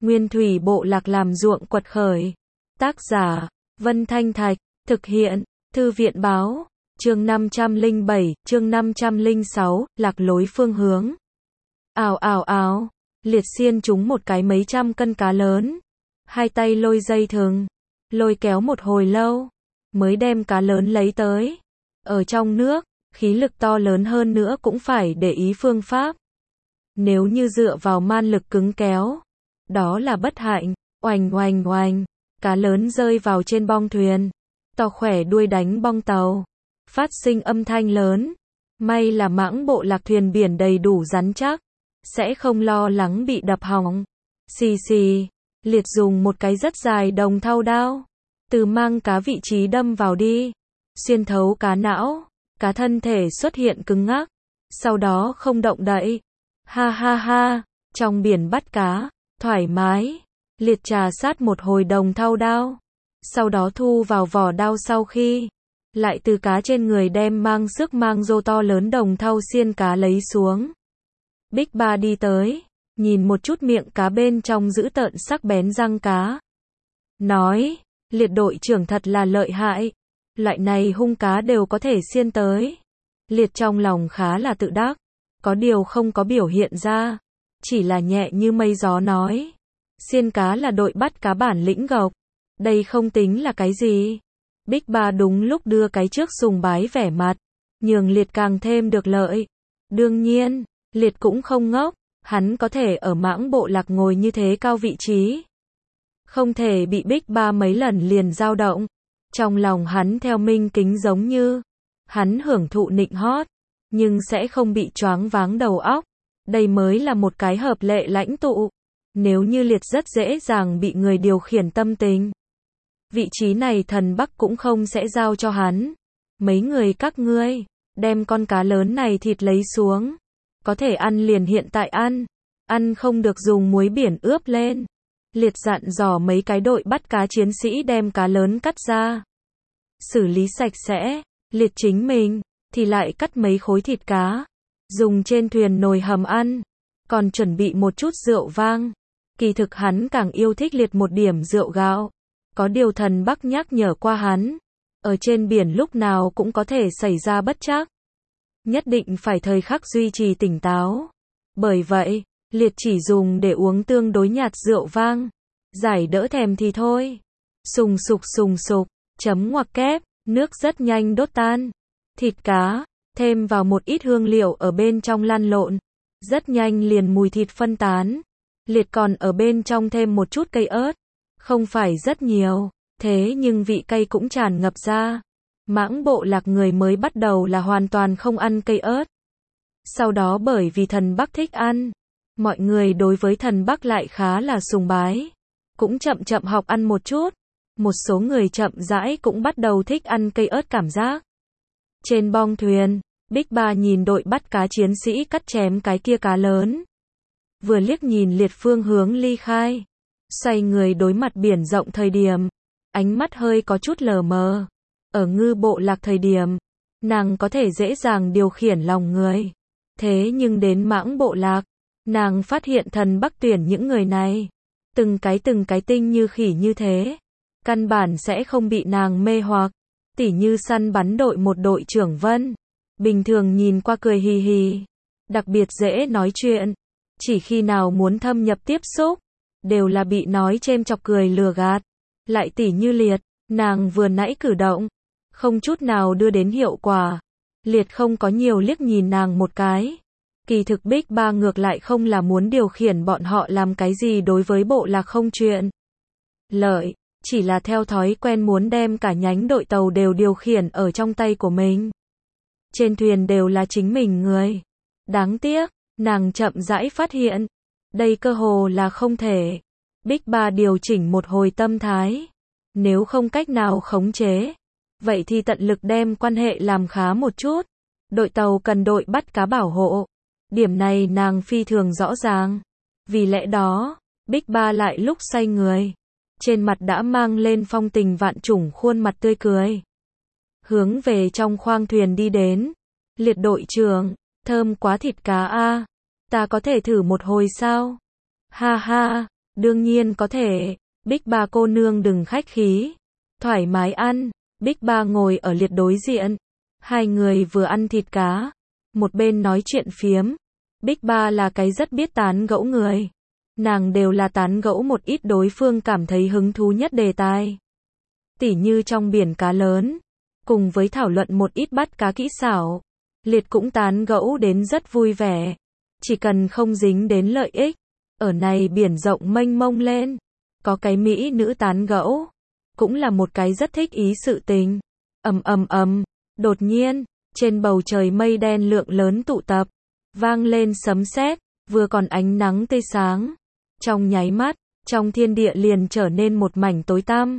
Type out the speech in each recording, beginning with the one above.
Nguyên thủy bộ lạc làm ruộng quật khởi. Tác giả, Vân Thanh Thạch, thực hiện, Thư viện báo, chương 507, chương 506, lạc lối phương hướng. Ào ào ào, Liệt xiên trúng một cái mấy trăm cân cá lớn. Hai tay lôi dây thừng, lôi kéo một hồi lâu, mới đem cá lớn lấy tới. Ở trong nước, khí lực to lớn hơn nữa cũng phải để ý phương pháp. Nếu như dựa vào man lực cứng kéo, đó là bất hạnh. Oành oành oành, cá lớn rơi vào trên bong thuyền, to khỏe đuôi đánh bong tàu, phát sinh âm thanh lớn. May là mãng bộ lạc thuyền biển đầy đủ rắn chắc, sẽ không lo lắng bị đập hỏng. Xì xì, Liệt dùng một cái rất dài đồng thau đao, từ mang cá vị trí đâm vào đi, xuyên thấu cá não, cá thân thể xuất hiện cứng ngắc, sau đó không động đậy. Ha ha ha, trong biển bắt cá, thoải mái. Liệt trà sát một hồi đồng thau đao, sau đó thu vào vỏ đao, sau khi lại từ cá trên người đem mang sức mang rô to lớn đồng thau xiên cá lấy xuống. Big Ba đi tới, nhìn một chút miệng cá bên trong dữ tợn sắc bén răng cá, nói, Liệt đội trưởng thật là lợi hại, loại này hung cá đều có thể xiên tới. Liệt trong lòng khá là tự đắc, có điều không có biểu hiện ra, chỉ là nhẹ như mây gió nói, xiên cá là đội bắt cá bản lĩnh gộc, đây không tính là cái gì. Big Ba đúng lúc đưa cái trước sùng bái vẻ mặt, nhường Liệt càng thêm được lợi. Đương nhiên, Liệt cũng không ngốc, hắn có thể ở mãng bộ lạc ngồi như thế cao vị trí, không thể bị Big Ba mấy lần liền dao động. Trong lòng hắn theo minh kính giống như, hắn hưởng thụ nịnh hót, nhưng sẽ không bị choáng váng đầu óc. Đây mới là một cái hợp lệ lãnh tụ. Nếu như Liệt rất dễ dàng bị người điều khiển tâm tình, vị trí này thần Bắc cũng không sẽ giao cho hắn. Mấy người các ngươi, đem con cá lớn này thịt lấy xuống, có thể ăn liền hiện tại ăn, ăn không được dùng muối biển ướp lên. Liệt dặn dò mấy cái đội bắt cá chiến sĩ đem cá lớn cắt ra, xử lý sạch sẽ. Liệt chính mình thì lại cắt mấy khối thịt cá, dùng trên thuyền nồi hầm ăn, còn chuẩn bị một chút rượu vang. Kỳ thực hắn càng yêu thích Liệt một điểm rượu gạo. Có điều thần Bắc nhắc nhở qua hắn, ở trên biển lúc nào cũng có thể xảy ra bất trắc, nhất định phải thời khắc duy trì tỉnh táo. Bởi vậy, Liệt chỉ dùng để uống tương đối nhạt rượu vang, giải đỡ thèm thì thôi. Sùng sục, chấm ngoặc kép, nước rất nhanh đốt tan. Thịt cá, thêm vào một ít hương liệu ở bên trong lăn lộn, rất nhanh liền mùi thịt phân tán. Liệt còn ở bên trong thêm một chút cây ớt, không phải rất nhiều, thế nhưng vị cay cũng tràn ngập ra. Mãng bộ lạc người mới bắt đầu là hoàn toàn không ăn cây ớt. Sau đó bởi vì thần Bắc thích ăn, mọi người đối với thần Bắc lại khá là sùng bái, cũng chậm chậm học ăn một chút. Một số người chậm rãi cũng bắt đầu thích ăn cây ớt cảm giác. Trên bong thuyền, Big Ba nhìn đội bắt cá chiến sĩ cắt chém cái kia cá lớn, vừa liếc nhìn Liệt phương hướng ly khai, xoay người đối mặt biển rộng thời điểm, ánh mắt hơi có chút lờ mờ. Ở ngư bộ lạc thời điểm, nàng có thể dễ dàng điều khiển lòng người. Thế nhưng đến mãng bộ lạc, nàng phát hiện thần Bắc tuyển những người này, từng cái tinh như khỉ như thế, căn bản sẽ không bị nàng mê hoặc. Tỉ như săn bắn đội một đội trưởng Vân, bình thường nhìn qua cười hì hì, đặc biệt dễ nói chuyện, chỉ khi nào muốn thâm nhập tiếp xúc, đều là bị nói chêm chọc cười lừa gạt. Lại tỉ như Liệt, nàng vừa nãy cử động, không chút nào đưa đến hiệu quả. Liệt không có nhiều liếc nhìn nàng một cái. Kỳ thực Big Ba ngược lại không là muốn điều khiển bọn họ làm cái gì đối với bộ lạc không chuyện lợi, chỉ là theo thói quen muốn đem cả nhánh đội tàu đều điều khiển ở trong tay của mình. Trên thuyền đều là chính mình người. Đáng tiếc, nàng chậm rãi phát hiện, đây cơ hồ là không thể. Big Ba điều chỉnh một hồi tâm thái. Nếu không cách nào khống chế, vậy thì tận lực đem quan hệ làm khá một chút. Đội tàu cần đội bắt cá bảo hộ. Điểm này nàng phi thường rõ ràng. Vì lẽ đó, Big Ba lại lúc xoay người, trên mặt đã mang lên phong tình vạn trùng khuôn mặt tươi cười, hướng về trong khoang thuyền đi đến. Liệt đội trưởng, thơm quá thịt cá a, ta có thể thử một hồi sao? Ha ha, Đương nhiên có thể, Bích Ba cô nương đừng khách khí. Thoải mái ăn, Bích Ba ngồi ở Liệt đối diện. Hai người vừa ăn thịt cá, một bên nói chuyện phiếm. Bích Ba là cái rất biết tán gẫu người. Nàng đều là tán gẫu một ít đối phương cảm thấy hứng thú nhất đề tài. Tỉ như trong biển cá lớn, cùng với thảo luận một ít bắt cá kỹ xảo. Liệt cũng tán gẫu đến rất vui vẻ. Chỉ cần không dính đến lợi ích. Ở này biển rộng mênh mông lên, có cái mỹ nữ tán gẫu, cũng là một cái rất thích ý sự tình. Đột nhiên, trên bầu trời mây đen lượng lớn tụ tập, vang lên sấm sét, vừa còn ánh nắng tươi sáng. Trong nháy mắt, trong thiên địa liền trở nên một mảnh tối tăm.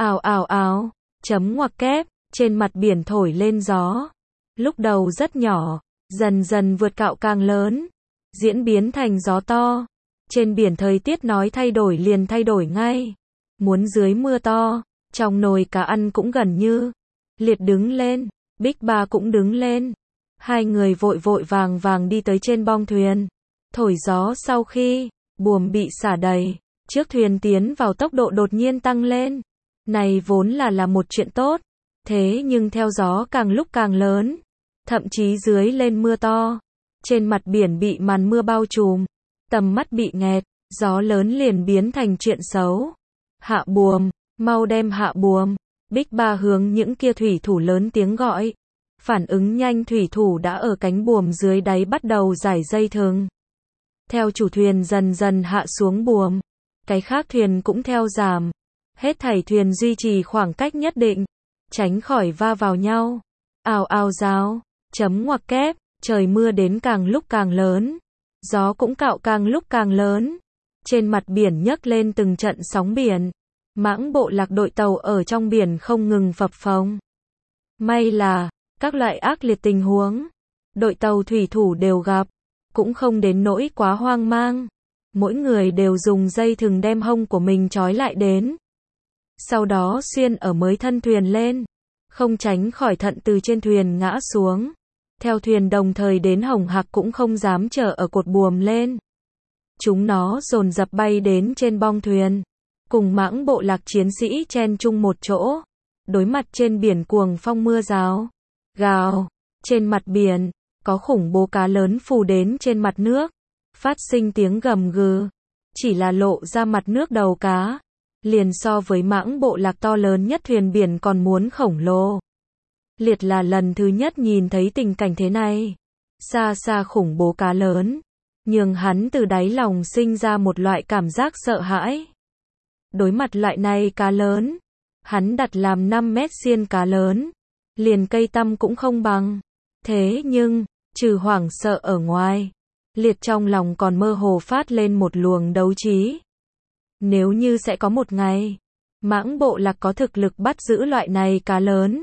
Ào, chấm ngoặc kép, trên mặt biển thổi lên gió. Lúc đầu rất nhỏ, dần dần vượt cạo càng lớn, diễn biến thành gió to. Trên biển thời tiết nói thay đổi liền thay đổi ngay. Muốn dưới mưa to, trong nồi cá ăn cũng gần như. Liệt đứng lên, Bích Ba cũng đứng lên. Hai người vội vội vàng đi tới trên bong thuyền. Thổi gió sau khi, buồm bị xả đầy, chiếc thuyền tiến vào tốc độ đột nhiên tăng lên. Này vốn là một chuyện tốt. Thế nhưng theo gió càng lúc càng lớn, thậm chí dưới lên mưa to. Trên mặt biển bị màn mưa bao trùm. Tầm mắt bị nghẹt, gió lớn liền biến thành chuyện xấu. Hạ buồm, mau đem hạ buồm. Bích Ba hướng những kia thủy thủ lớn tiếng gọi. Phản ứng nhanh thủy thủ đã ở cánh buồm dưới đáy bắt đầu giải dây thừng. Theo chủ thuyền dần dần hạ xuống buồm, cái khác thuyền cũng theo giảm. Hết thảy thuyền duy trì khoảng cách nhất định, tránh khỏi va vào nhau. Ào rào, chấm ngoặc kép, trời mưa đến càng lúc càng lớn. Gió cũng cạo càng lúc càng lớn. Trên mặt biển nhấc lên từng trận sóng biển. Mãng bộ lạc đội tàu ở trong biển không ngừng phập phồng. May là, các loại ác liệt tình huống, đội tàu thủy thủ đều gặp, cũng không đến nỗi quá hoang mang. Mỗi người đều dùng dây thừng đem hông của mình trói lại đến. Sau đó xuyên ở mới thân thuyền lên, không tránh khỏi thận từ trên thuyền ngã xuống. Theo thuyền đồng thời đến hồng hạc cũng không dám chờ ở cột buồm lên. Chúng nó dồn dập bay đến trên bong thuyền, cùng mãng bộ lạc chiến sĩ chen chung một chỗ, đối mặt trên biển cuồng phong mưa rào. Gào, trên mặt biển, có khủng bố cá lớn phù đến trên mặt nước, phát sinh tiếng gầm gừ, chỉ là lộ ra mặt nước đầu cá, liền so với mãng bộ lạc to lớn nhất thuyền biển còn muốn khổng lồ. Liệt là lần thứ nhất nhìn thấy tình cảnh thế này. Xa xa khủng bố cá lớn, nhưng hắn từ đáy lòng sinh ra một loại cảm giác sợ hãi. Đối mặt loại này cá lớn, hắn đặt làm 5 mét xiên cá lớn, liền cây tăm cũng không bằng. Thế nhưng, trừ hoảng sợ ở ngoài, Liệt trong lòng còn mơ hồ phát lên một luồng đấu trí. Nếu như sẽ có một ngày, mãng bộ lạc có thực lực bắt giữ loại này cá lớn,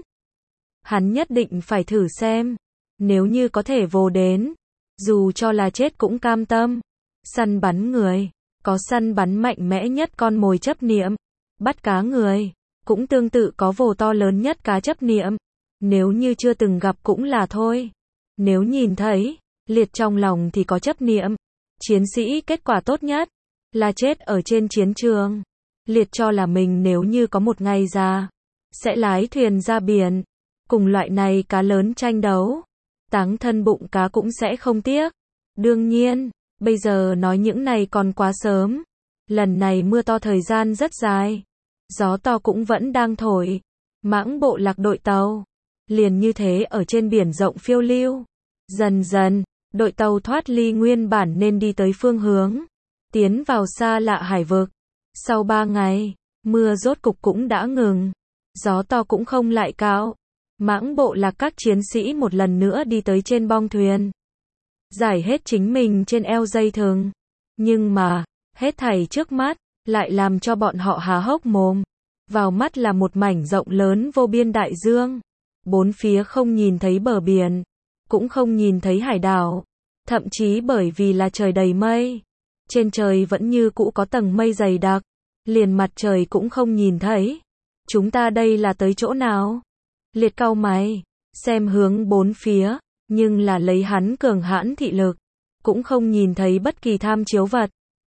hắn nhất định phải thử xem. Nếu như có thể vô đến, dù cho là chết cũng cam tâm. Săn bắn người, có săn bắn mạnh mẽ nhất con mồi chấp niệm. Bắt cá người, cũng tương tự có vồ to lớn nhất cá chấp niệm. Nếu như chưa từng gặp cũng là thôi. Nếu nhìn thấy, Liệt trong lòng thì có chấp niệm. Chiến sĩ kết quả tốt nhất là chết ở trên chiến trường. Liệt cho là mình nếu như có một ngày ra, sẽ lái thuyền ra biển, cùng loại này cá lớn tranh đấu. Táng thân bụng cá cũng sẽ không tiếc. Đương nhiên, bây giờ nói những này còn quá sớm. Lần này mưa to thời gian rất dài. Gió to cũng vẫn đang thổi. Mãng bộ lạc đội tàu liền như thế ở trên biển rộng phiêu lưu. Dần dần, đội tàu thoát ly nguyên bản nên đi tới phương hướng, tiến vào xa lạ hải vực. Sau 3 ngày, mưa rốt cục cũng đã ngừng. Gió to cũng không lại cạo. Mãng bộ lạc các chiến sĩ một lần nữa đi tới trên bong thuyền, giải hết chính mình trên eo dây thừng. Nhưng mà, hết thảy trước mắt, lại làm cho bọn họ há hốc mồm. Vào mắt là một mảnh rộng lớn vô biên đại dương. Bốn phía không nhìn thấy bờ biển, cũng không nhìn thấy hải đảo. Thậm chí bởi vì là trời đầy mây, trên trời vẫn như cũ có tầng mây dày đặc, liền mặt trời cũng không nhìn thấy. Chúng ta đây là tới chỗ nào? Liệt cau mày, xem hướng bốn phía, nhưng là lấy hắn cường hãn thị lực, cũng không nhìn thấy bất kỳ tham chiếu vật.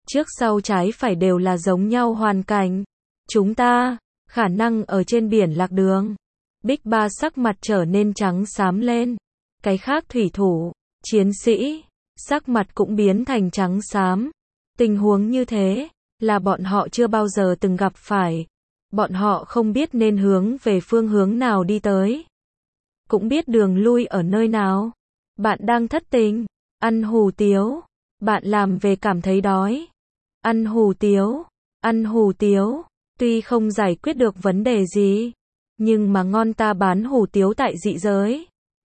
trước sau trái phải đều là giống nhau hoàn cảnh. Chúng ta, khả năng ở trên biển lạc đường. Bích Ba sắc mặt trở nên trắng xám lên. Cái khác thủy thủ, chiến sĩ, sắc mặt cũng biến thành trắng xám. Tình huống như thế, là bọn họ chưa bao giờ từng gặp phải. Bọn họ không biết nên hướng về phương hướng nào đi tới. Cũng biết đường lui ở nơi nào. Bạn đang thất tình, ăn hủ tiếu. Bạn làm về cảm thấy đói. Ăn hủ tiếu, ăn hủ tiếu. Tuy không giải quyết được vấn đề gì, nhưng mà ngon, ta bán hủ tiếu tại dị giới.